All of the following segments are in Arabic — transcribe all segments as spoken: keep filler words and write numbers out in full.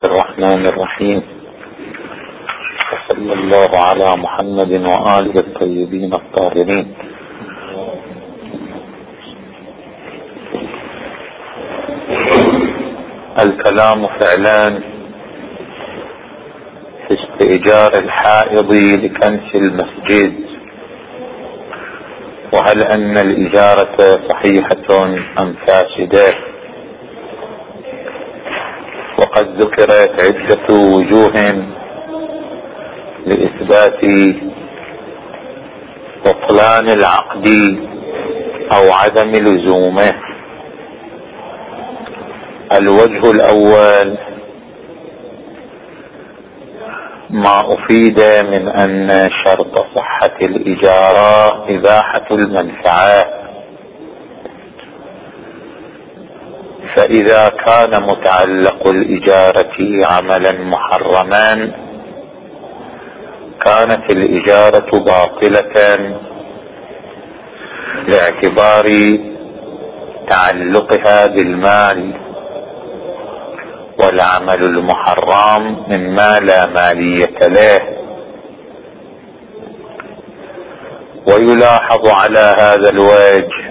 الرحمن الرحيم. صلى الله على محمد وآله الطيبين الطاهرين. الكلام فعلان في استئجار الحائض لكنس المسجد، وهل أن الإجارة صحيحة أم فاسدة؟ وقد ذكرت عدة وجوه لإثبات بطلان العقد أو عدم لزومه. الوجه الأول ما أفيد من أن شرط صحة الإجارة إباحة المنفعة، فإذا كان متعلق الإجارة عملا محرما كانت الإجارة باطلة لاعتبار تعلقها بالمال، والعمل المحرم مما لا مالية له. ويلاحظ على هذا الوجه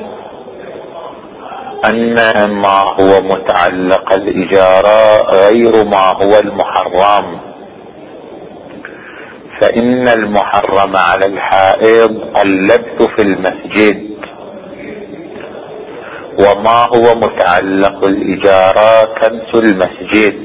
أن ما هو متعلق الإجارة غير ما هو المحرم، فإن المحرم على الحائض اللبث في المسجد، وما هو متعلق الإجارة كنس المسجد،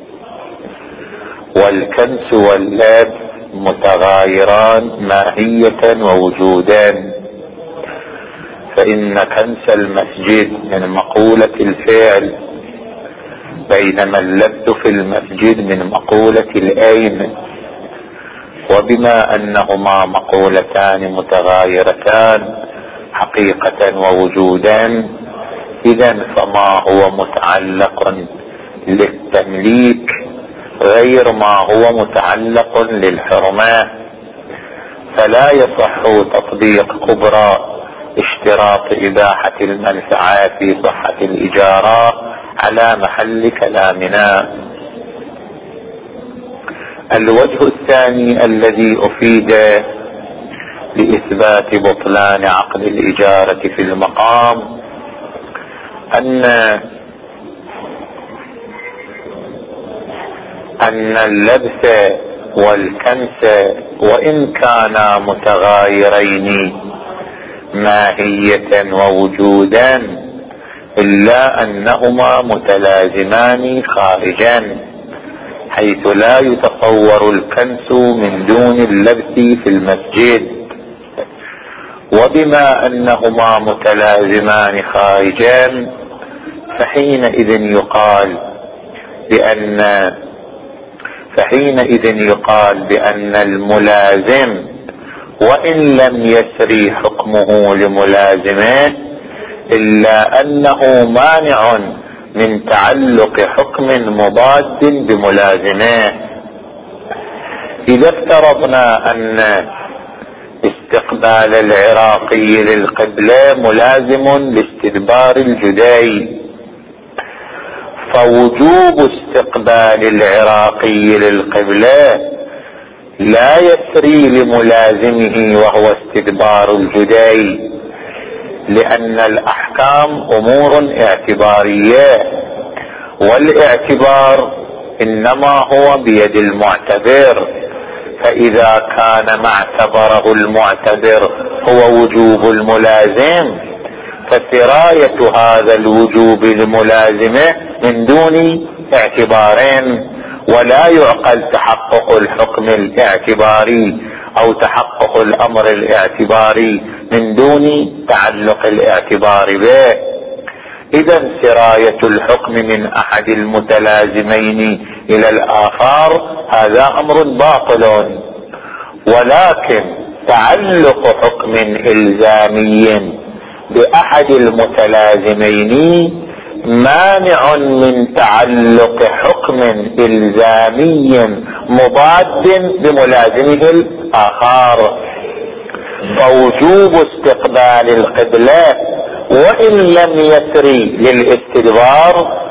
والكنس واللبث متغايران ماهية ووجودا، فإن كنس المسجد من مقولة الفعل، بينما اللبث في المسجد من مقولة الأين. وبما أنهما مقولتان متغايرتان حقيقة ووجودا، إذن فما هو متعلق للتمليك غير ما هو متعلق للحرمة، فلا يصح تطبيق كبرى اشتراط إباحة المنفعة في صحة الإجارة على محل كلامنا. الوجه الثاني الذي أفيد لإثبات بطلان عقد الإجارة في المقام أن أن اللبث والكنس وإن كانا متغايرين ماهية ووجودا إلا أنهما متلازمان خارجا، حيث لا يتصور الكنس من دون اللبث في المسجد. وبما أنهما متلازمان خارجا فحينئذ يقال بأن فحينئذ يقال بأن الملازم وإن لم يسري حكمه لملازمه إلا أنه مانع من تعلق حكم مضاد بملازمه. إذا افترضنا أن استقبال العراقي للقبلة ملازم لاستدبار الجدي، فوجوب استقبال العراقي للقبلة لا يسري لملازمه وهو استدبار الجدي، لأن الأحكام أمور اعتبارية، والاعتبار إنما هو بيد المعتبر، فإذا كان ما اعتبره المعتبر هو وجوب الملازم فسراية هذا الوجوب الملازمة من دون اعتبارين، ولا يعقل تحقق الحكم الاعتباري أو تحقق الأمر الاعتباري من دون تعلق الاعتبار به. إذن سراية الحكم من أحد المتلازمين إلى الآخر هذا أمر باطل، ولكن تعلق حكم إلزامي بأحد المتلازمين مانع من تعلق حكم إلزامي مضاد بملازمه الآخر. فوجوب استقبال القبلة وإن لم يسري للاستدبار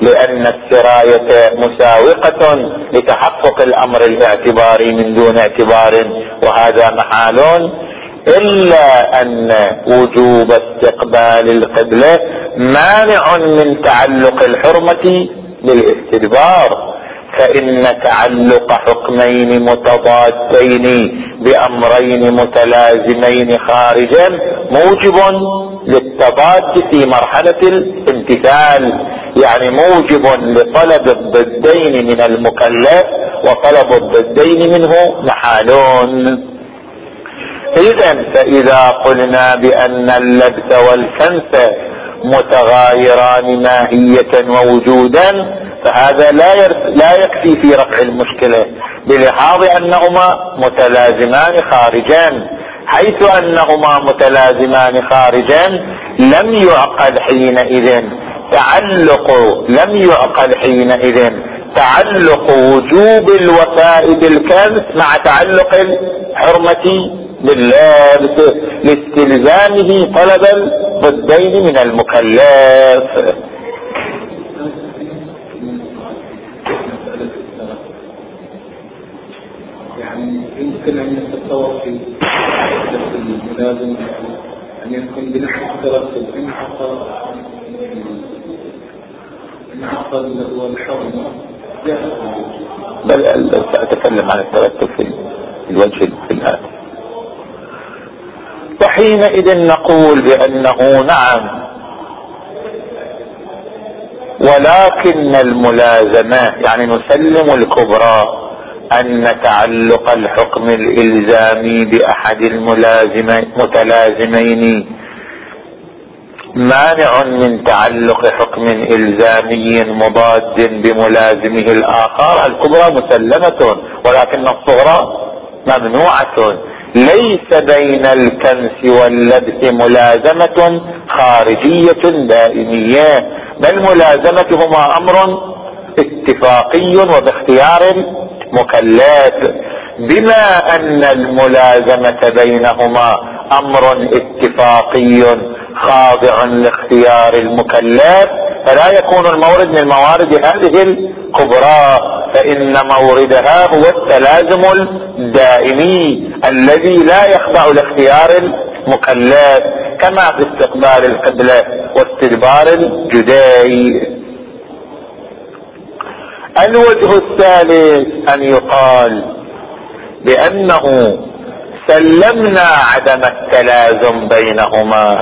لأن السراية مساوقة لتحقق الأمر الاعتباري من دون اعتبار، وهذا محال، إلا أن وجوب استقبال القبلة مانع من تعلق الحرمة بالاستدبار، فإن تعلق حكمين متضادين بأمرين متلازمين خارجا موجب للتضاد في مرحلة الامتثال، يعني موجب لطلب الضدين من المكلف وطلب الضدين منه محالون. إذن فإذا قلنا بأن اللبس والكنس متغايران ماهية ووجودا، فهذا لا لا يكفي في رفع المشكلة بلحاظ أنهما متلازمان خارجان. حيث أنهما متلازمان خارجان لم يعقل حينئذ تعلق لم يعقل حينئذ تعلق وجوب الوفاء بالكنس مع تعلق الحرمة باللبس لاستلزامه طلب الضدين من المكلف. يعني يمكن أن يتصور في الملازم أن يكون بنفس الترتب إن حصل إن حصل والحرمة بل سأتكلم عن الترتب في الوجه في الآتي. وحينئذ نقول بأنه نعم، ولكن الملازمة يعني نسلم الكبرى أن تعلق الحكم الإلزامي بأحد المتلازمين مانع من تعلق حكم إلزامي مضاد بملازمه الآخر. الكبرى مسلمة، ولكن الصغرى ممنوعة. ليس بين الكنس واللبس ملازمة خارجية دائمية، بل ملازمتهما أمر اتفاقي وباختيار المكلف، بما أن الملازمة بينهما أمر اتفاقي خاضع لاختيار المكلف، فلا يكون المورد من موارد هذه الكبرى، فإن موردها هو التلازم الدائمي الذي لا يخضع لاختيار المكلف، كما في استقبال القبلة واستدبار الجدي. الوجه الثالث أن يقال بأنه سلمنا عدم التلازم بينهما،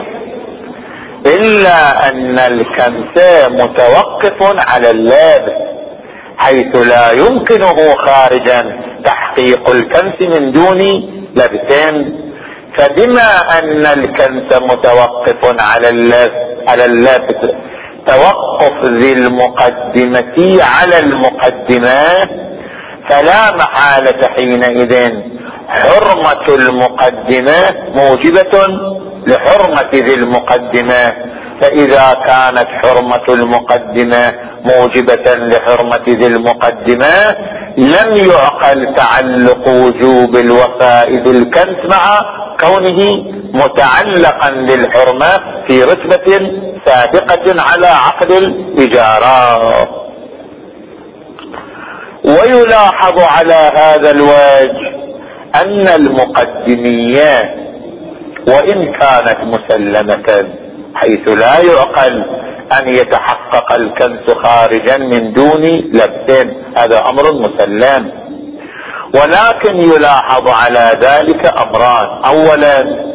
إلا أن الكنس متوقف على اللبس، حيث لا يمكنه خارجا تحقيق الكنس من دون لبس. فبما أن الكنس متوقف على اللبس على اللبس توقف ذي المقدمة على المقدمة، فلا محالة حينئذ حرمة المقدمة موجبة لحرمة ذي المقدمة. فإذا كانت حرمة المقدمة موجبة لحرمة ذي المقدمة، لم يعقل تعلق وجوب الوفاء بالكنس مع كونه متعلقا للحرمة في رتبة سابقة على عقد الإجارة. ويلاحظ على هذا الوجه أن المقدمية وإن كانت مسلمة، حيث لا يعقل أن يتحقق الكنس خارجا من دون لبس، هذا أمر مسلم، ولكن يلاحظ على ذلك أمران. أولا،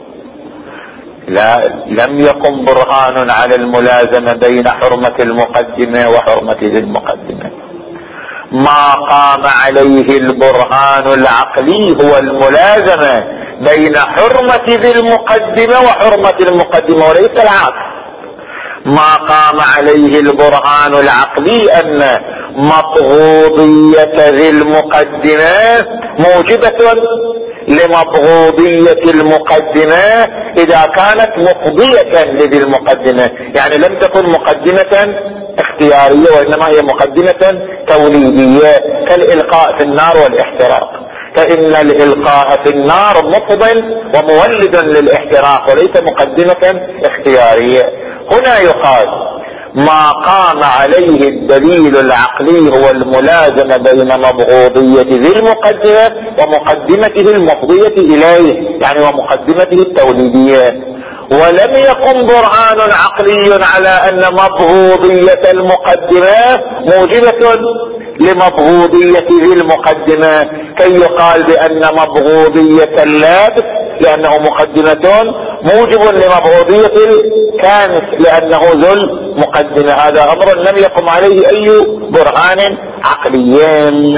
لا لم يقم برهان على الملازمة بين حرمة المقدمة وحرمة ذي المقدمة. ما قام عليه البرهان العقلي هو الملازمة بين حرمة ذي المقدمة وحرمة المقدمة، وليس العكس. ما قام عليه البرهان العقلي أن مبغوضية ذي المقدمة موجبة لمبغوضية المقدمة إذا كانت مقضية لذي المقدمة، يعني لم تكن مقدمة اختيارية وإنما هي مقدمة توليدية، كالإلقاء في النار والاحتراق، فإن الإلقاء في النار مفضل ومولد للاحتراق وليس مقدمة اختيارية. هنا يقال ما قام عليه الدليل العقلي هو الملازمة بين مبغوضية ذي المقدمة ومقدمته المفضية إليه، يعني ومقدمته التوليدية. ولم يقم برهان عقلي على أن مبغوضية المقدمة موجبة لمبغوضية ذي المقدمة، كي يقال بأن مبغوضية اللابس لأنه مقدمة موجب لمبغوضية الكانس لأنه ذو المقدمة. هذا أمر لم يقم عليه أي برهان عقليين.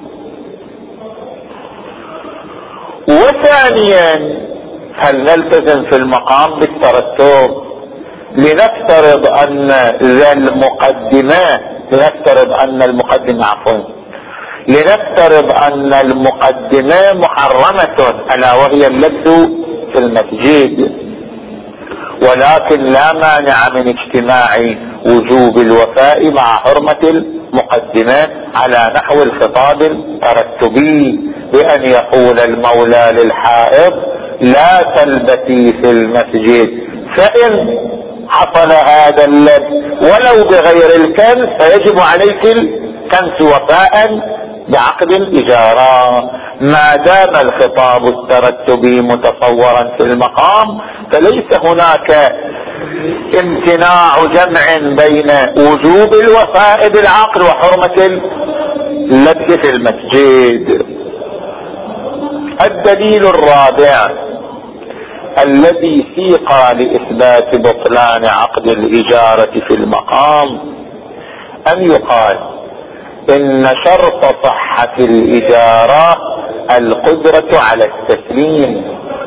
وثانيا، هل نلتزم في المقام بالترتب؟ لنفترض أن ذا المقدمة لنفترض أن المقدمة عفوا لنفترض أن المقدمة محرمة ألا وهي اللبس في المسجد، ولكن لا مانع من اجتماع وجوب الوفاء مع حرمة المقدمة على نحو الخطاب الترتبي، بأن يقول المولى للحائض لا تلبسي في المسجد، فإن حصل هذا اللبس ولو بغير الكنس فيجب عليك الكنس وفاء بعقد الإجارة. ما دام الخطاب الترتبي متصورا في المقام فليس هناك امتناع جمع بين وجوب الوفاء بالعقد وحرمة اللبس في المسجد. الدليل الرابع الذي سيق لإثبات بطلان عقد الإجارة في المقام أن يقال إن شرط صحة الإجارة القدرة على التسليم،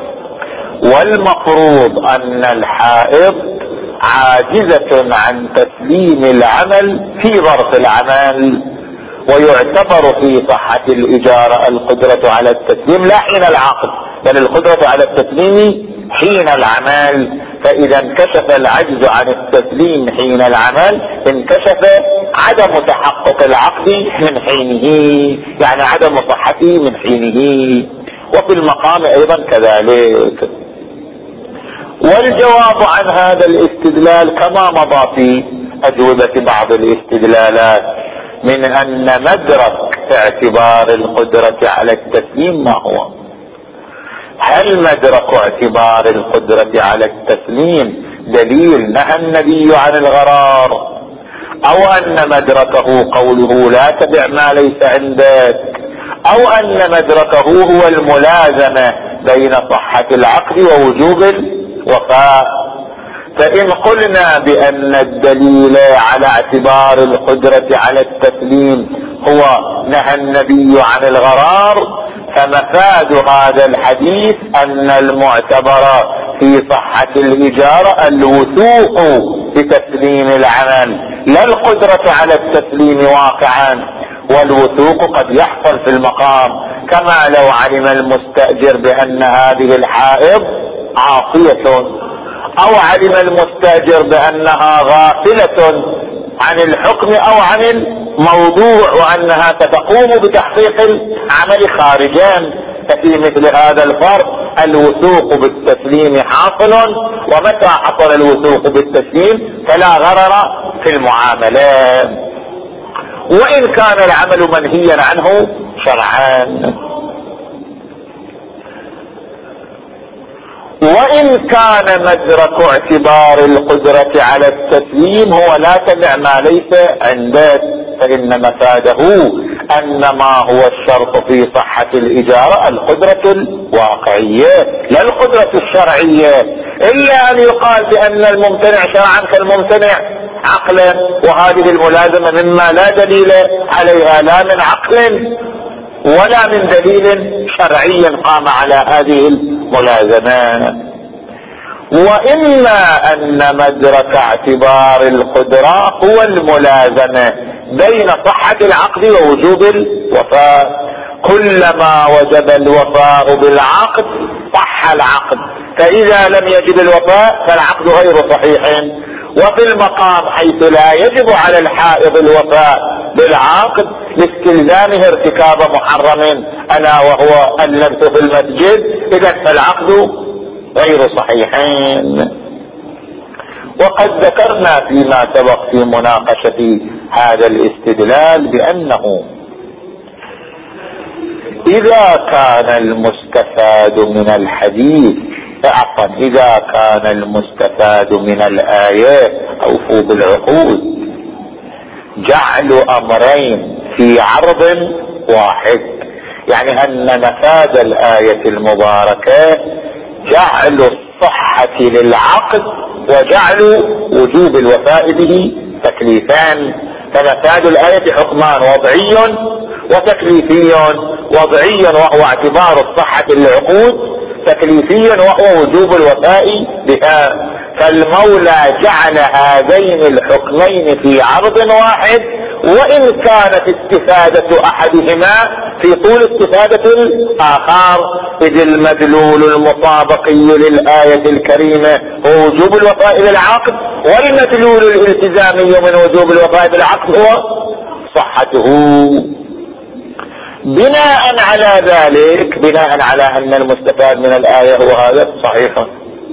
والمفروض أن الحائض عاجزة عن تسليم العمل في ظرف العمل، ويعتبر في صحة الإجارة القدرة على التسليم لا حين العقد بل القدرة على التسليم حين العمل. فإذا انكشف العجز عن التسليم حين العمل انكشف عدم تحقق العقد من حينه، يعني عدم صحته من حينه. وفي المقام أيضا كذلك. والجواب عن هذا الاستدلال كما مضى في أجوبة بعض الاستدلالات من أن مدرك اعتبار القدرة على التسليم ما هو؟ هل مدرك اعتبار القدرة على التسليم دليل نهى النبي عن الغرار، أو أن مدركه قوله لا تبع ما ليس عندك، أو أن مدركه هو الملازمة بين صحة العقد ووجوب الوفاء؟ فإن قلنا بأن الدليل على اعتبار القدرة على التسليم هو نهى النبي عن الغرار، فمفاد هذا الحديث أن المعتبر في صحة الإجارة الوثوق بتسليم العمل لا القدرة على التسليم واقعا. والوثوق قد يحصل في المقام، كما لو علم المستأجر بأن هذه الحائض عاصية، أو علم المستأجر بأنها غافلة عن الحكم أو عن الموضوع وأنها ستقوم بتحقيق العمل خارجا. ففي مثل هذا الفرق الوثوق بالتسليم حاصل، ومتى حصل الوثوق بالتسليم فلا غرر في المعاملات، وإن كان العمل منهيا عنه شرعا. وإن كان مدرك اعتبار القدرة على التسليم هو لا تبع ما ليس عندك، فإن مفاده أن ما هو الشرط في صحة الإجارة القدرة الواقعية لا القدرة الشرعية، إلا أن يقال بأن الممتنع شرعا كالممتنع عقلا، وهذه الملازمة مما لا دليل عليها لا من عقل ولا من دليل شرعي قام على هذه الملازمات. وإما أن مدرك اعتبار القدرة هو الملازمة بين صحة العقد ووجوب الوفاء، كلما وجب الوفاء بالعقد صح العقد، فإذا لم يجب الوفاء فالعقد غير صحيح. وفي المقام حيث لا يجب على الحائض الوفاء بالعقد لاستلزامه ارتكاب محرم ألا وهو اللبس في المسجد، إذا فالعقد غير صحيحين. وقد ذكرنا فيما سبق في مناقشة هذا الاستدلال بأنه إذا كان المستفاد من الحديث عفوا إذا كان المستفاد من الآيات أوفوا بالعقود جعل أمرين في عرض واحد، يعني أن مفاد الآية المباركة جعل الصحة للعقد وجعل وجوب الوفاء به تكليفان. فمفاد الآية حكمان وضعي وتكليفي، وضعي وهو اعتبار الصحة للعقود، تكليفي وهو وجوب الوفاء بها. فالمولى جعل هذين الحكمين في عرض واحد، وإن كانت استفادة أحدهما في طول استفادة الآخر، إذ المدلول المطابقي للآية الكريمة هو وجوب الوفاء بالعقد، والمدلول الالتزامي من وجوب الوفاء بالعقد هو صحته. بناء على ذلك، بناء على أن المستفاد من الآية هو هذا صحيح،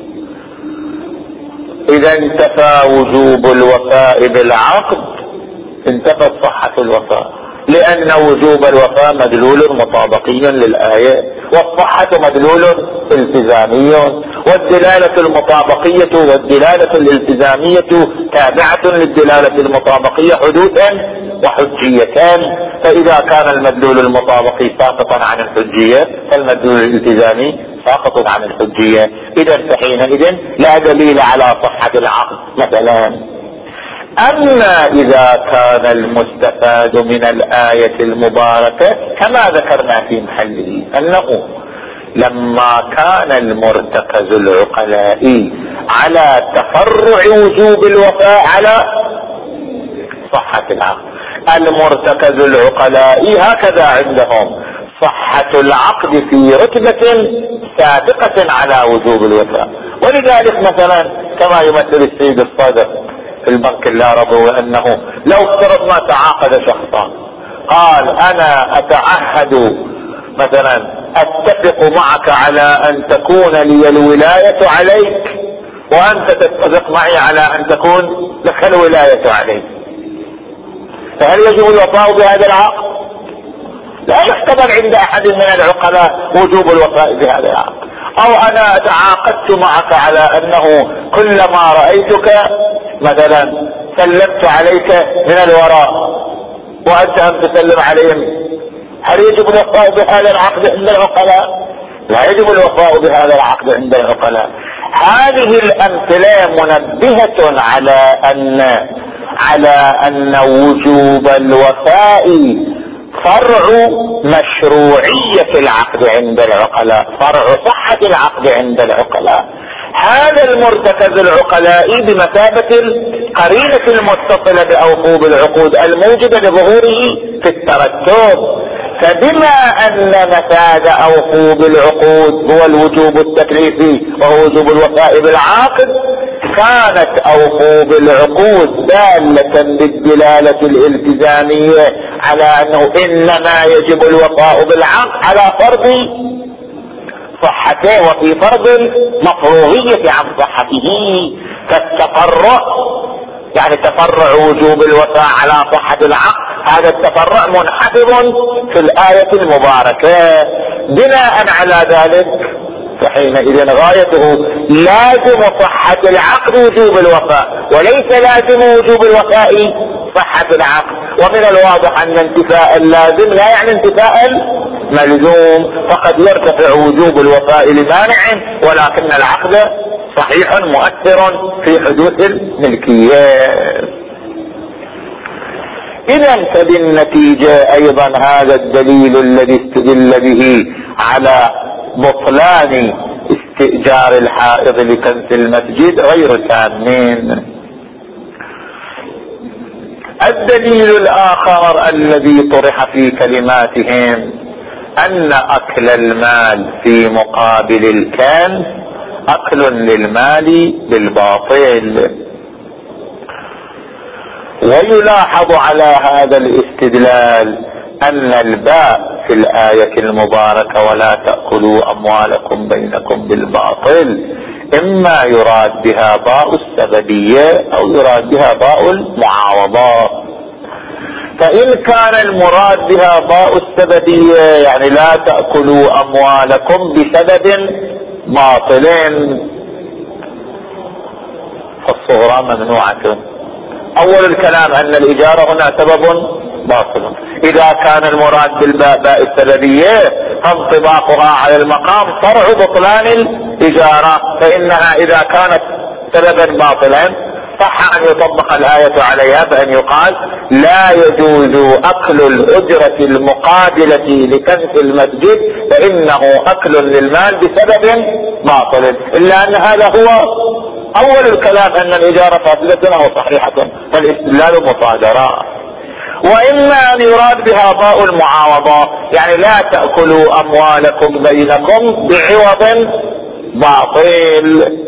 إذا انتفى وجوب الوفاء بالعقد انتفت صحة الوفاء، لأن وجوب الوفاء مدلول مطابقي للآية، والصحة مدلول التزامي، والدلالة المطابقية والدلالة الالتزامية تابعة للدلالة المطابقية حدوثا وحجيتان. فإذا كان المدلول المطابقي ساقطا عن الحجية فالمدلول الالتزامي ساقط عن الحجية، إذا فحينئذ لا دليل على صحة العقد مثلا. أما إذا كان المستفاد من الآية المباركة كما ذكرنا في محله أنه لما كان المرتكز العقلائي على تفرع وجوب الوفاء على صحة العقد، المرتكز العقلائي هكذا عندهم صحة العقد في رتبة سابقة على وجوب الوفاء. ولذلك مثلا كما يمثل السيد الصادق في البنك اللاربوي أنه لو افترضنا تعاقد شخصان قال أنا أتعهد مثلا أتفق معك على أن تكون لي الولاية عليك وأنت تتفق معي على أن تكون لك الولاية عليك، فهل يجب الوفاء بهذا العقد؟ لا يحتمل عند أحد من العقلاء وجوب الوفاء بهذا العقد. أو أنا تعاقدت معك على أنه كلما رأيتك مثلا سلمت عليك من الوراء وأنت أن تسلم عليهم، هل يجب الوفاء بهذا العقد عند العقلاء؟ لا يجب الوفاء بهذا العقد عند العقلاء. هذه الأمثلة منبهة على أن على أن وجوب الوفاء فرع مشروعية العقد عند العقلاء، فرع صحة العقد عند العقلاء. هذا المرتكز العقلائي بمثابة القرينة المتصلة بأوفوا بالعقود الموجبة لظهوره في الترتب. فبما أن مفاد أوفوا بالعقود هو الوجوب التكليفي وهو وجوب الوفاء بالعقد، كانت أوفوا بالعقود دالة بالدلالة الالتزامية على أنه إنما يجب الوفاء بالعقد على فرض صحته وفي فرض المفروغية عن صحته. فالتفرع يعني تفرع وجوب الوفاء على صحة العقد، هذا التفرع منحدر في الآية المباركة. بناء على ذلك فحينئذ غايته لازم صحة العقد وجوب الوفاء، وليس لازم وجوب الوفاء صحة العقد. ومن الواضح أن انتفاء اللازم لا يعني انتفاء الملزوم، فقد يرتفع وجوب الوفاء لمانع ولكن العقد صحيح مؤثر في حدوث الملكية. إذا فبالنتيجة أيضا هذا الدليل الذي استدل به على بطلان استئجار الحائض لكنس المسجد غير تامين. الدليل الآخر الذي طرح في كلماتهم أن أكل المال في مقابل الكنس أكل للمال بالباطل. ويلاحظ على هذا الاستدلال أن الباء في الآية المباركة ولا تأكلوا أموالكم بينكم بالباطل إما يراد بها باء السببية أو يراد بها باء المعاوضة. فإن كان المراد بها باء السببية يعني لا تأكلوا أموالكم بسبب باطل، فالصغرى ممنوعة. أول الكلام أن الإجارة هنا سبب باطل. إذا كان المراد بالباء باء السببية فانطباقها على المقام فرع بطلان الإجارة، فإنها إذا كانت سببا باطلا صح أن يطبق الآية عليها بأن يقال لا يجوز أكل الأجرة المقابلة لكنس المسجد فإنه أكل للمال بسبب باطل، إلا أن هذا هو أول الكلام أن الإجارة فاسدة أو صحيحة، فالاستدلال مصادرة. وإما أن يراد بها باء المعاوضة يعني لا تأكلوا أموالكم بينكم بعوض باطل،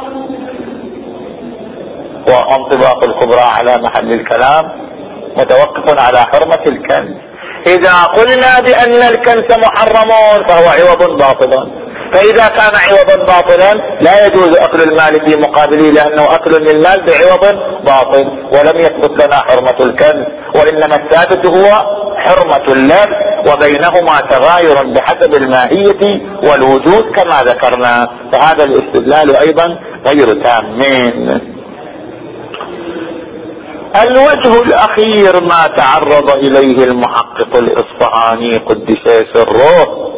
وانطباق الكبرى على محل الكلام متوقف على حرمة الكنز. إذا قلنا بأن الكنز محرم فهو عوض باطل، فإذا كان عوضا باطلا لا يجوز أكل المال في مقابله لأنه أكل للمال بعوض باطل، ولم يثبت لنا حرمة الكنز، وإنما الثابت هو حرمة اللبس، وبينهما تغاير بحسب الماهية والوجود كما ذكرنا، فهذا الاستدلال أيضا غير تامين. الوجه الأخير ما تعرض إليه المحقق الإصفهاني قدس سره،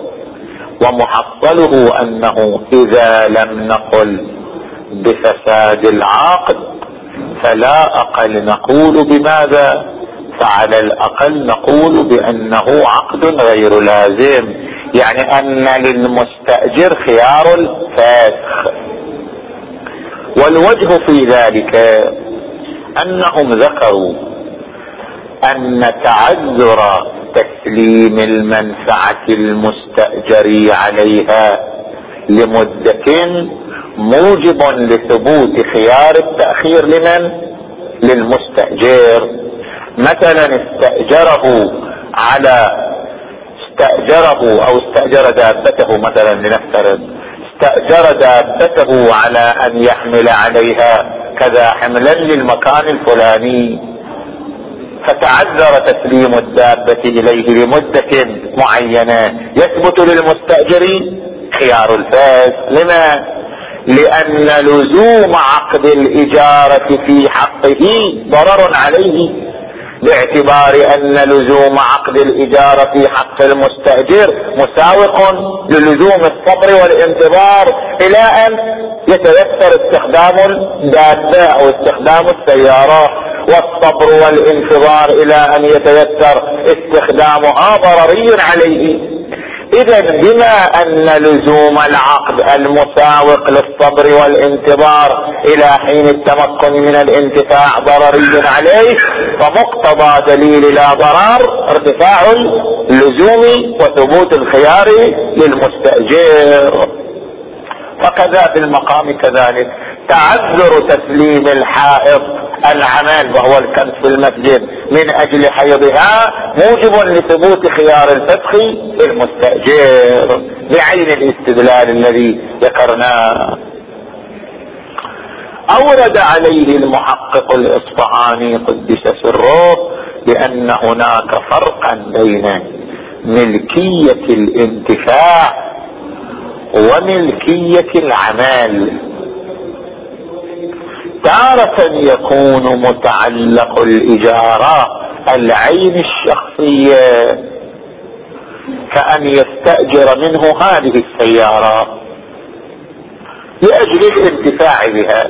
ومحصله أنه إذا لم نقل بفساد العقد فلا أقل نقول بماذا؟ فعلى الأقل نقول بأنه عقد غير لازم، يعني أن للمستأجر خيار الفسخ. والوجه في ذلك أنهم ذكروا أن تعذر تسليم المنفعة المستأجر عليها لمدة موجب لثبوت خيار التأخير لمن؟ للمستأجر. مثلا استأجره على استأجره أو استأجر دابته، مثلا لنفترض استأجر دابته على أن يحمل عليها كذا حملا للمكان الفلاني، فتعذر تسليم الدابة إليه لمدة معينة، يثبت للمستأجر خيار الفسخ. لما؟ لأن لزوم عقد الإجارة في حقه ضرر عليه، باعتبار أن لزوم عقد الإجارة في حق المستأجر مساوق للزوم الصبر والانتظار إلى أن يتيسر استخدام الدابة أو استخدام السيارة، والصبر والانتظار إلى أن يتيسر استخدامها ضرري عليه. إذا بما أن لزوم العقد المساوق للصبر والانتظار إلى حين التمكن من الانتفاع ضرري عليه، فمقتضى دليل لا ضرر ارتفاع اللزوم وثبوت الخيار للمستأجر. فكذا في المقام كذلك تعذر تسليم الحائض العمل وهو الكنس في المسجد من أجل حيضها موجب لثبوت خيار الفسخ للمستأجر بعين الاستدلال الذي ذكرناه. أورد عليه المحقق الإصفهاني قدس سره بأن هناك فرقا بين ملكية الانتفاع وملكية العمل. تارة يكون متعلق الإجارة العين الشخصية كأن يستأجر منه هذه السيارة لأجل الانتفاع بها،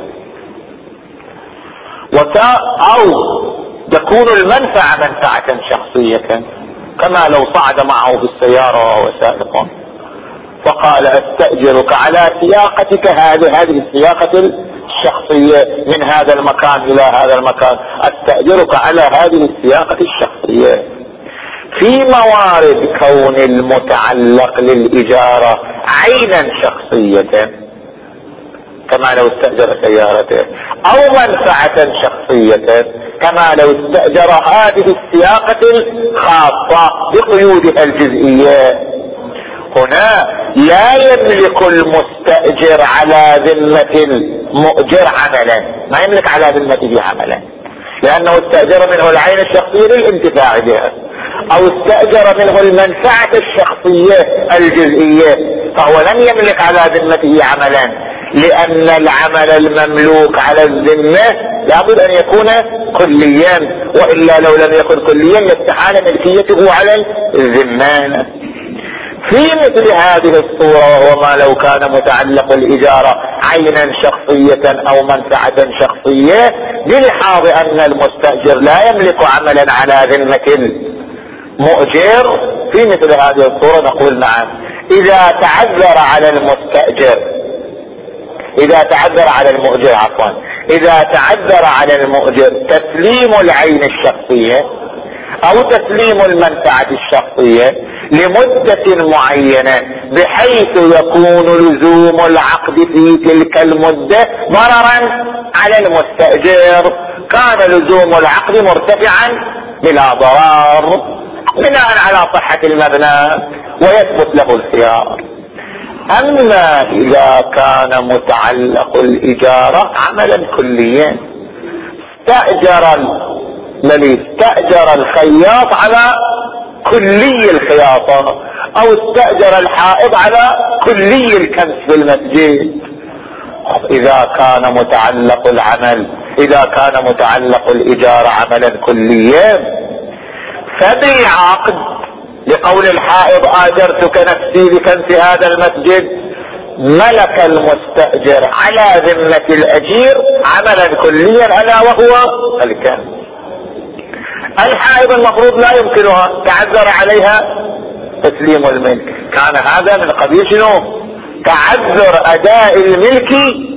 وتا أو تكون المنفعة منفعة شخصية كما لو صعد معه بالسيارة وهو سائق فقال استأجرك على سياقتك هذه هذه السياقة الشخصية من هذا المكان إلى هذا المكان، استأجرك على هذه السياقة الشخصية. في موارد كون المتعلق للإجارة عينا شخصية كما لو استأجر سيارته، أو منفعة شخصية كما لو استأجر هذه السياقة الخاصة بقيودها الجزئية. هنا لا يملك المستأجر على ذمة المؤجر عملا، ما يملك على ذمته عملا، لأنه استأجر منه العين الشخصية للانتفاع بها، أو استأجر منه المنفعة الشخصية الجزئية، فهو لم يملك على ذمته عملا، لأن العمل المملوك على الذمة لابد أن يكون كليا، وإلا لو لم يكن كليا لاستحال ملكيته على الذمة. في مثل هذه الصورة، وهو ما لو كان متعلق الإجارة عينا شخصية أو منفعة شخصية، بلحاظ أن المستأجر لا يملك عملا على ذمة المؤجر، في مثل هذه الصورة نقول نعم، إذا تعذر على المستأجر إذا تعذر على المؤجر عفوا إذا تعذر على المؤجر تسليم العين الشخصية أو تسليم المنفعة الشخصية لمدة معينة، بحيث يكون لزوم العقد في تلك المدة ضررا على المستأجر، كان لزوم العقد مرتفعا بلا ضرر بناء على صحة المبنى ويثبت له الخيار. أما إذا كان متعلق الإجارة عملا كليا، استأجر الذي استأجر الخياط على كلي الخياطة، أو استأجر الحائض على كلي الكنس في المسجد، إذا كان متعلق العمل إذا كان متعلق الإجارة عملا كليا، فبالعقد لقول الحائض آجرتك نفسي بكنس هذا المسجد، ملك المستأجر على ذمة الأجير عملا كليا ألا وهو الكنس. الحائض المفروض لا يمكنها، تعذر عليها تسليم الملك، كان هذا من قبيل شنو؟ تعذر أداء الملك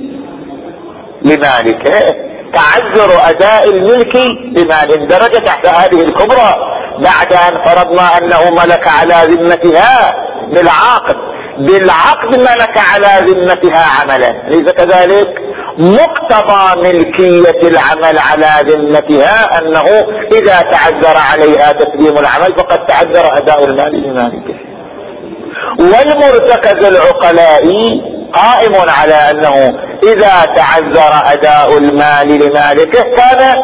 لمالكه، تعذر أداء الملك لمال درجة تحت هذه الكبرى، بعد أن فرضنا أنه ملك على ذمتها بالعقد بالعقد ملك على ذمتها عملا، ليس كذلك؟ مقتضى ملكية العمل على ذمتها أنه إذا تعذر عليها تسليم العمل فقد تعذر أداء المال لمالكه. والمرتكز العقلائي قائم على أنه إذا تعذر أداء المال لمالكه كان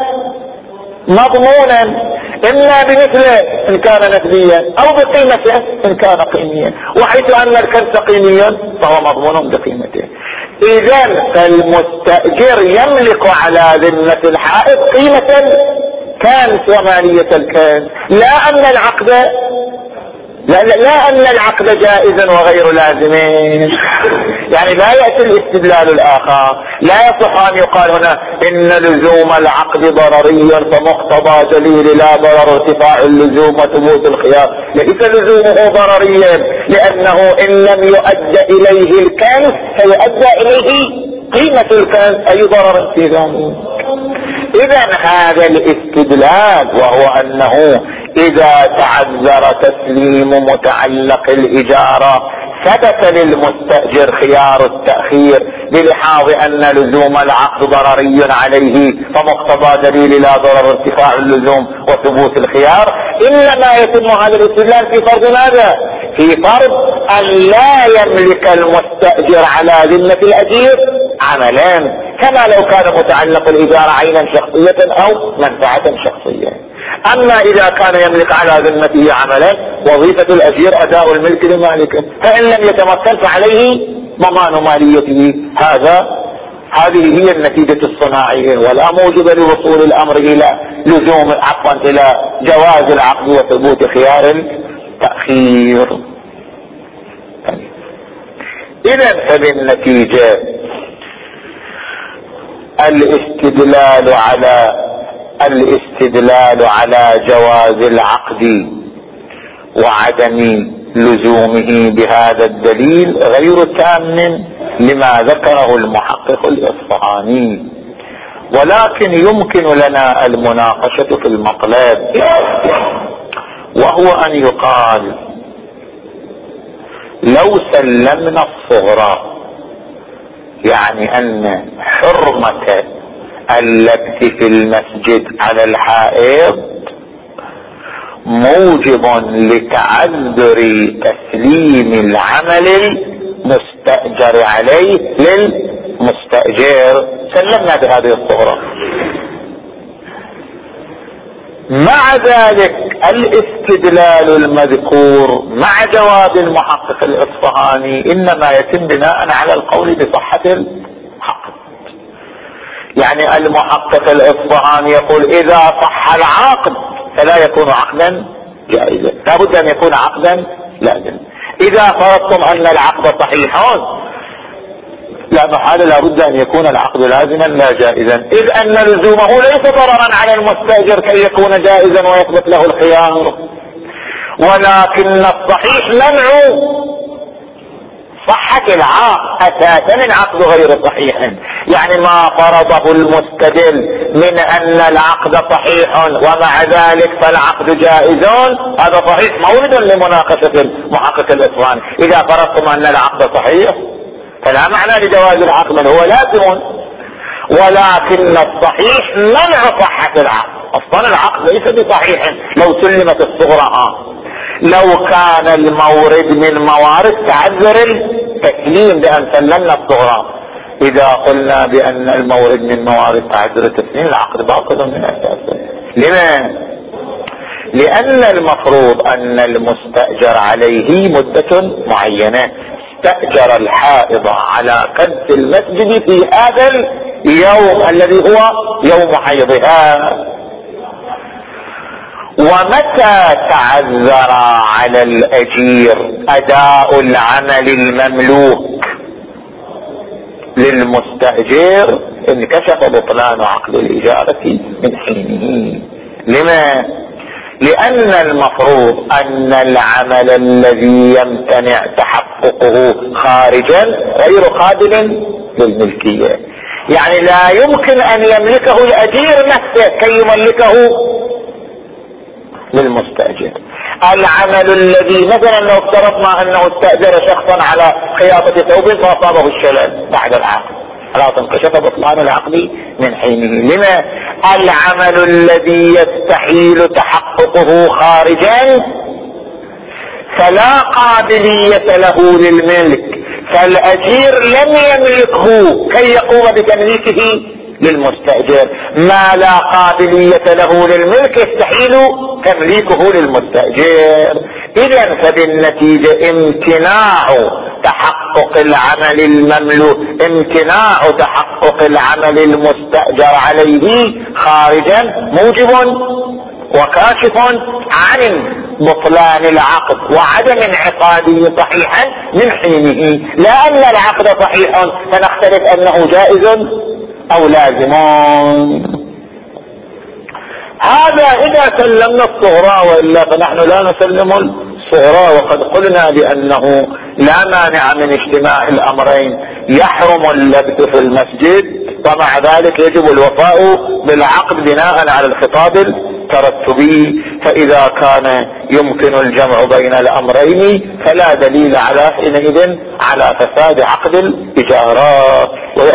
مضمونا، إما بمثله إن كان نسبيا أو بقيمته إن كان قيميا، وحيث أن الكنس قيمي فهو مضمون بقيمته. إذن فالمستأجر يملك على ذمة الحائط قيمة كنس ومالية الكنس، لا أن العقد لا, لا, لا أن العقد جائزا وغير لازمين، يعني لا يأتي الاستدلال الآخر، لا يصح أن يقال هنا إن لزوم العقد ضرري فمقتضى دليل لا ضرر ارتفاع اللزوم وثبوت الخيار، ليس لزومه ضرريا، لأنه إن لم يؤدى إليه الكنس فيؤدى إليه قيمة الكنس، أي ضرر في ذلك. إذن هذا الاستدلال، وهو أنه إذا تعذر تسليم متعلق الإجارة ثبت للمستأجر خيار التأخير بلحاظ أن لزوم العقد ضرري عليه، فمقتضى دليل لا ضرر ارتفاع اللزوم وثبوت الخيار. إنما يتم هذا الاستدلال في فرض ماذا؟ في فرض أن لا يملك المستأجر على ذمة الأجير عملا، كما لو كان متعلق الإجارة عينا شخصية أو منفعة شخصية. أما إذا كان يملك على ذمته عملا، وظيفة الأجير أداء الملك لمالكه، فإن لم يتمكن فعليه ضمان ماليته. هذا هذه هي النتيجة الصناعية، ولا موجب لوصول الأمر إلى لزوم عفوا إلى جواز العقد وثبوت خيار التأخير. إذن فبالنتيجة الاستدلال على الاستدلال على جواز العقد وعدم لزومه بهذا الدليل غير تام لما ذكره المحقق الإصفهاني، ولكن يمكن لنا المناقشة في المطلب، وهو أن يقال لو سلمنا الصغرى، يعني أن حرمة اللبس في المسجد على الحائض موجب لتعذر تسليم العمل المستأجر عليه للمستأجر. سلمنا بهذه الصورة. مع ذلك الاستدلال المذكور مع جواب المحقق الإصفهاني إنما يتم بناء على القول بصحة العقد. يعني المحقق الإصفهاني يقول إذا صح العقد فلا يكون عقدا جائزا، لابد أن يكون عقدا لازم. إذا فرضتم أن العقد صحيح لا محال لابد أن يكون العقد لازما لا جائزا، إذ أن لزومه ليس ضررا على المستأجر كي يكون جائزا ويثبت له الخيار، ولكن الصحيح منع صحة العقد أساسا من عقد غير صحيح. يعني ما فرضه المستدل من أن العقد صحيح ومع ذلك فالعقد جائز هذا صحيح مورد لمناقشة المحقق الإصفهاني. إذا فرضتم أن العقد صحيح فلا معنى لجواز العقد بل هو لازم، ولكن الصحيح منع صحة العقد. أصلا العقد ليس بصحيح لو سلمت الصغرى، لو كان المورد من موارد تعذر التسليم بأن سلمنا الصغرى. إذا قلنا بأن المورد من موارد تعذر التسليم العقد باطل من أساسه. لما؟ لأن المفروض أن المستأجر عليه مدة معينة. استأجر الحائض على قد المسجد في هذا اليوم الذي هو يوم حيضها، ومتى تعذر على الأجير أداء العمل المملوك للمستأجر انكشف بطلان عقد الإجارة من حينه. لما؟ لأن المفروض أن العمل الذي يمتنع تحققه خارجا غير قابل للملكية. يعني لا يمكن أن يملكه الأجير نفسه كي يملكه للمستأجر. العمل الذي مثلا لو افترضنا أنه استأجر شخصا على خياطة ثوب فأصابه الشلل بعد العقد خلاص انكشف بطلان العقد من حينه. لما؟ العمل الذي يستحيل تحققه خارجا فلا قابلية له للملك، فالأجير لم يملكه كي يقوم بتمليكه للمستأجر. ما لا قابلية له للملك يستحيل تمليكه للمستأجر. إذن فبالنتيجة امتناع تحقق العمل المملوك امتناع تحقق العمل المستأجر عليه خارجا موجب وكاشف عن بطلان العقد وعدم انعقاده صحيحا من حينه. لا أن العقد صحيح فنختلف أنه جائز أو لازم. هذا إذا سلمنا الصغرى، وإلا فنحن لا نسلم الصغرى. وقد قلنا بأنه لا مانع من اجتماع الأمرين، يحرم اللبث في المسجد ومع ذلك يجب الوفاء بالعقد بناء على الخطاب الترتبي. فإذا كان يمكن الجمع بين الأمرين فلا دليل على حينئذ على فساد عقد الإجارات.